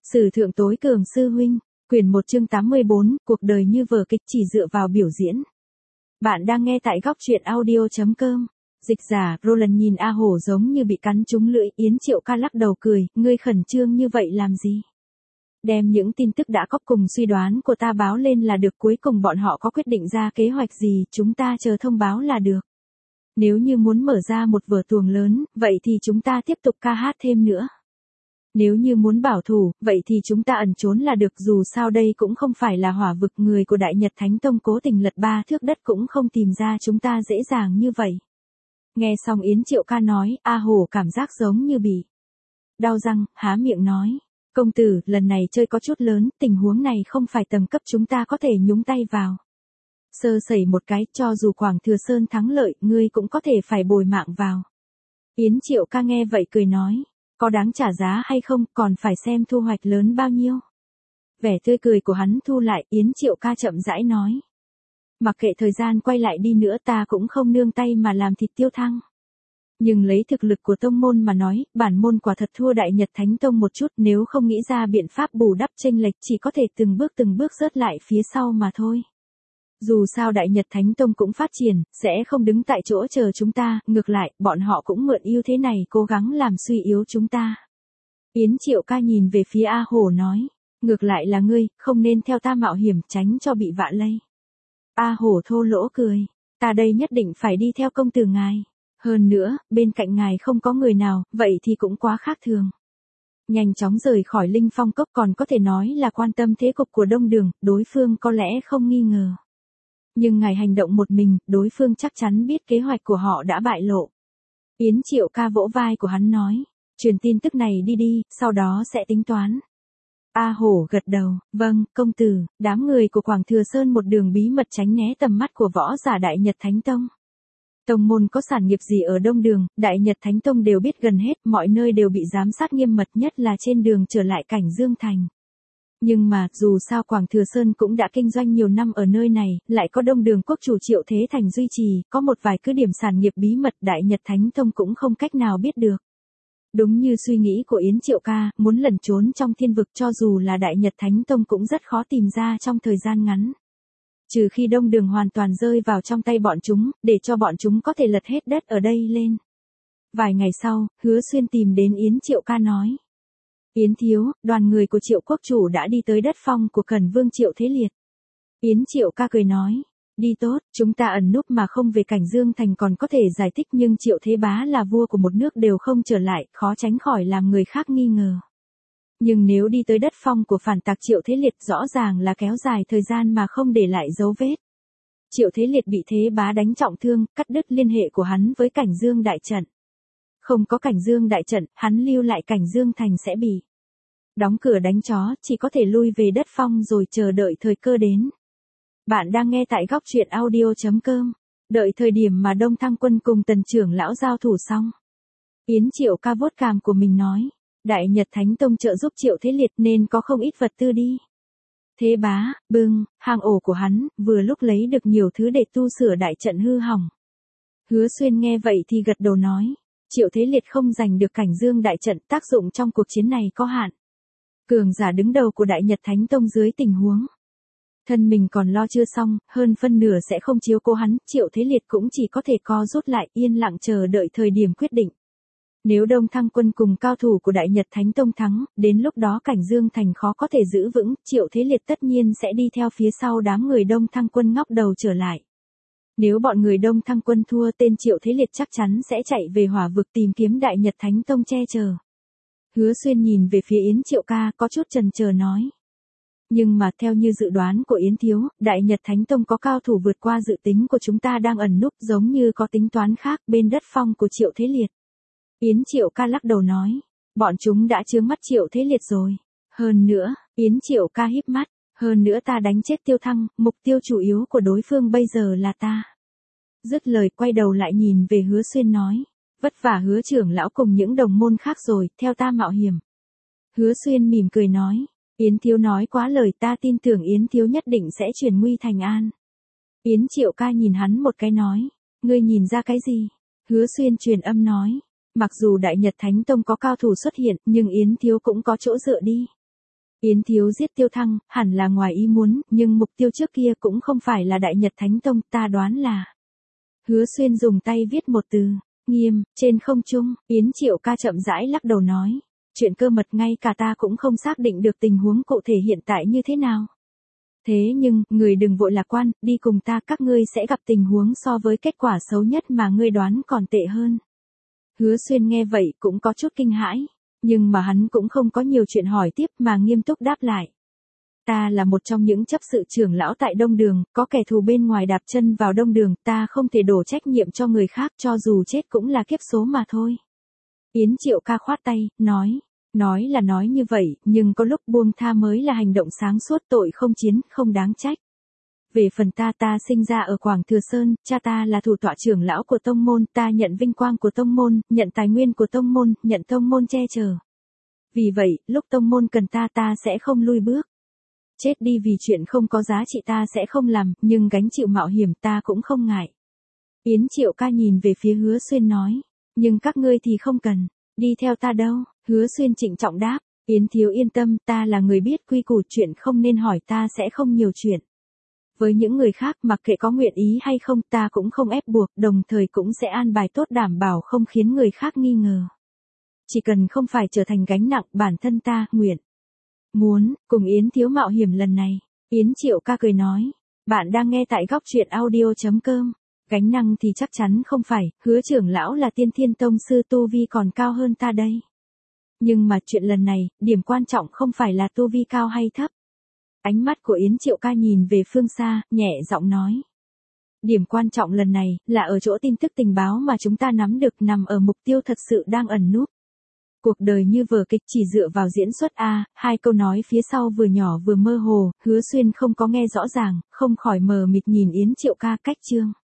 Sử thượng tối cường sư huynh, quyển 1 chương 84, cuộc đời như vở kịch chỉ dựa vào biểu diễn. Bạn đang nghe tại góc truyện audio.com. Dịch giả, Roland nhìn A Hổ giống như bị cắn trúng lưỡi, Yến Triệu Ca lắc đầu cười, ngươi khẩn trương như vậy làm gì? Đem những tin tức đã có cùng suy đoán của ta báo lên là được, cuối cùng bọn họ có quyết định ra kế hoạch gì, chúng ta chờ thông báo là được. Nếu như muốn mở ra một vở tuồng lớn, vậy thì chúng ta tiếp tục ca hát thêm nữa. Nếu như muốn bảo thủ, vậy thì chúng ta ẩn trốn là được, dù sao đây cũng không phải là hỏa vực, người của Đại Nhật Thánh Tông cố tình lật 3 thước đất cũng không tìm ra chúng ta dễ dàng như vậy. Nghe xong Yến Triệu Ca nói, A Hổ cảm giác giống như bị đau răng, há miệng nói. Công tử, lần này chơi có chút lớn, tình huống này không phải tầm cấp chúng ta có thể nhúng tay vào. Sơ sẩy một cái, cho dù Quảng Thừa Sơn thắng lợi, ngươi cũng có thể phải bồi mạng vào. Yến Triệu Ca nghe vậy cười nói. Có đáng trả giá hay không, còn phải xem thu hoạch lớn bao nhiêu. Vẻ tươi cười của hắn thu lại, Yến Triệu Ca chậm rãi nói. Mặc kệ thời gian quay lại đi nữa, ta cũng không nương tay mà làm thịt Tiêu Thăng. Nhưng lấy thực lực của tông môn mà nói, bản môn quả thật thua Đại Nhật Thánh Tông một chút, nếu không nghĩ ra biện pháp bù đắp chênh lệch, chỉ có thể từng bước rớt lại phía sau mà thôi. Dù sao Đại Nhật Thánh Tông cũng phát triển, sẽ không đứng tại chỗ chờ chúng ta, ngược lại, bọn họ cũng mượn ưu thế này cố gắng làm suy yếu chúng ta. Yến Triệu Ca nhìn về phía A Hổ nói, ngược lại là ngươi, không nên theo ta mạo hiểm, tránh cho bị vạ lây. A Hổ thô lỗ cười, ta đây nhất định phải đi theo công tử ngài. Hơn nữa, bên cạnh ngài không có người nào, vậy thì cũng quá khác thường. Nhanh chóng rời khỏi Linh Phong Cốc, còn có thể nói là quan tâm thế cục của Đông Đường, đối phương có lẽ không nghi ngờ. Nhưng ngài hành động một mình, đối phương chắc chắn biết kế hoạch của họ đã bại lộ. Yến Triệu Ca vỗ vai của hắn nói, truyền tin tức này đi, sau đó sẽ tính toán. A Hổ gật đầu, vâng, công tử. Đám người của Quảng Thừa Sơn một đường bí mật tránh né tầm mắt của võ giả Đại Nhật Thánh Tông. Tông môn có sản nghiệp gì ở Đông Đường, Đại Nhật Thánh Tông đều biết gần hết, mọi nơi đều bị giám sát nghiêm mật, nhất là trên đường trở lại Cảnh Dương Thành. Nhưng mà, dù sao Quảng Thừa Sơn cũng đã kinh doanh nhiều năm ở nơi này, lại có Đông Đường quốc chủ Triệu Thế Thành duy trì, có một vài cứ điểm sản nghiệp bí mật Đại Nhật Thánh Tông cũng không cách nào biết được. Đúng như suy nghĩ của Yến Triệu Ca, muốn lẩn trốn trong thiên vực cho dù là Đại Nhật Thánh Tông cũng rất khó tìm ra trong thời gian ngắn. Trừ khi Đông Đường hoàn toàn rơi vào trong tay bọn chúng, để cho bọn chúng có thể lật hết đất ở đây lên. Vài ngày sau, Hứa Xuyên tìm đến Yến Triệu Ca nói. Yến thiếu, đoàn người của Triệu quốc chủ đã đi tới đất phong của Cẩn Vương Triệu Thế Liệt. Yến Triệu Ca cười nói, đi tốt, chúng ta ẩn núp mà không về Cảnh Dương Thành còn có thể giải thích, nhưng Triệu Thế Bá là vua của một nước đều không trở lại, khó tránh khỏi làm người khác nghi ngờ. Nhưng nếu đi tới đất phong của phản tặc Triệu Thế Liệt, rõ ràng là kéo dài thời gian mà không để lại dấu vết. Triệu Thế Liệt bị Thế Bá đánh trọng thương, cắt đứt liên hệ của hắn với Cảnh Dương đại trận. Không có Cảnh Dương đại trận, hắn lưu lại Cảnh Dương Thành sẽ bị đóng cửa đánh chó, chỉ có thể lui về đất phong rồi chờ đợi thời cơ đến. Bạn đang nghe tại góc truyện audio.com. Đợi thời điểm mà Đông Thăng Quân cùng Tần trưởng lão giao thủ xong, Yến Triệu Ca vuốt cằm của mình nói, Đại Nhật Thánh Tông trợ giúp Triệu Thế Liệt nên có không ít vật tư đi. Thế Bá, hang ổ của hắn, vừa lúc lấy được nhiều thứ để tu sửa đại trận hư hỏng. Hứa Xuyên nghe vậy thì gật đầu nói, Triệu Thế Liệt không giành được Cảnh Dương đại trận, tác dụng trong cuộc chiến này có hạn. Cường giả đứng đầu của Đại Nhật Thánh Tông dưới tình huống thân mình còn lo chưa xong, hơn phân nửa sẽ không chiếu cố hắn, Triệu Thế Liệt cũng chỉ có thể co rút lại, yên lặng chờ đợi thời điểm quyết định. Nếu Đông Thăng Quân cùng cao thủ của Đại Nhật Thánh Tông thắng, đến lúc đó Cảnh Dương Thành khó có thể giữ vững, Triệu Thế Liệt tất nhiên sẽ đi theo phía sau đám người Đông Thăng Quân ngóc đầu trở lại. Nếu bọn người Đông Thăng Quân thua, tên Triệu Thế Liệt chắc chắn sẽ chạy về hỏa vực tìm kiếm Đại Nhật Thánh Tông che chở. Hứa Xuyên nhìn về phía Yến Triệu Ca có chút chần chờ nói. Nhưng mà theo như dự đoán của Yến thiếu, Đại Nhật Thánh Tông có cao thủ vượt qua dự tính của chúng ta đang ẩn núp, giống như có tính toán khác bên đất phong của Triệu Thế Liệt. Yến Triệu Ca lắc đầu nói, bọn chúng đã chướng mắt Triệu Thế Liệt rồi. Hơn nữa, Yến Triệu Ca híp mắt, hơn nữa ta đánh chết Tiêu Thăng, mục tiêu chủ yếu của đối phương bây giờ là ta. Dứt lời quay đầu lại nhìn về Hứa Xuyên nói, vất vả Hứa trưởng lão cùng những đồng môn khác rồi, theo ta mạo hiểm. Hứa Xuyên mỉm cười nói, Yến thiếu nói quá lời, ta tin tưởng Yến thiếu nhất định sẽ chuyển nguy thành an. Yến Triệu Ca nhìn hắn một cái nói, ngươi nhìn ra cái gì? Hứa Xuyên truyền âm nói, mặc dù Đại Nhật Thánh Tông có cao thủ xuất hiện, nhưng Yến thiếu cũng có chỗ dựa đi. Yến Thiếu giết Tiêu Thăng, hẳn là ngoài ý muốn, nhưng mục tiêu trước kia cũng không phải là Đại Nhật Thánh Tông, ta đoán là. Hứa Xuyên dùng tay viết một từ, nghiêm, trên không trung, Yến Triệu Ca chậm rãi lắc đầu nói. Chuyện cơ mật ngay cả ta cũng không xác định được tình huống cụ thể hiện tại như thế nào. Thế nhưng, người đừng vội lạc quan, đi cùng ta, các ngươi sẽ gặp tình huống so với kết quả xấu nhất mà ngươi đoán còn tệ hơn. Hứa Xuyên nghe vậy cũng có chút kinh hãi, nhưng mà hắn cũng không có nhiều chuyện hỏi tiếp mà nghiêm túc đáp lại. Ta là một trong những chấp sự trưởng lão tại Đông Đường, có kẻ thù bên ngoài đạp chân vào Đông Đường, ta không thể đổ trách nhiệm cho người khác, cho dù chết cũng là kiếp số mà thôi. Yến Triệu Ca khoát tay, nói là nói như vậy, nhưng có lúc buông tha mới là hành động sáng suốt, tội không chiến, không đáng trách. Về phần ta sinh ra ở Quảng Thừa Sơn, cha ta là thủ tọa trưởng lão của tông môn, ta nhận vinh quang của tông môn, nhận tài nguyên của tông môn, nhận tông môn che chở. Vì vậy, lúc tông môn cần ta sẽ không lui bước. Chết đi vì chuyện không có giá trị ta sẽ không làm, nhưng gánh chịu mạo hiểm ta cũng không ngại. Yến Triệu Ca nhìn về phía Hứa Xuyên nói, nhưng các ngươi thì không cần, đi theo ta đâu. Hứa Xuyên trịnh trọng đáp, Yến Thiếu yên tâm, ta là người biết quy củ, chuyện không nên hỏi ta sẽ không nhiều chuyện. Với những người khác mặc kệ có nguyện ý hay không ta cũng không ép buộc, đồng thời cũng sẽ an bài tốt đảm bảo không khiến người khác nghi ngờ. Chỉ cần không phải trở thành gánh nặng, bản thân ta muốn cùng Yến Thiếu mạo hiểm lần này. Yến Triệu Ca cười nói, bạn đang nghe tại góc truyện audio.com. Gánh nặng thì chắc chắn không phải, Hứa trưởng lão là Tiên Thiên Tông sư, tu vi còn cao hơn ta đây. Nhưng mà chuyện lần này, điểm quan trọng không phải là tu vi cao hay thấp. Ánh mắt của Yến Triệu Ca nhìn về phương xa, nhẹ giọng nói. Điểm quan trọng lần này, là ở chỗ tin tức tình báo mà chúng ta nắm được, nằm ở mục tiêu thật sự đang ẩn núp. Cuộc đời như vở kịch chỉ dựa vào diễn xuất a. Hai câu nói phía sau vừa nhỏ vừa mơ hồ, Hứa Xuyên không có nghe rõ ràng, không khỏi mờ mịt nhìn Yến Triệu Ca cách chương.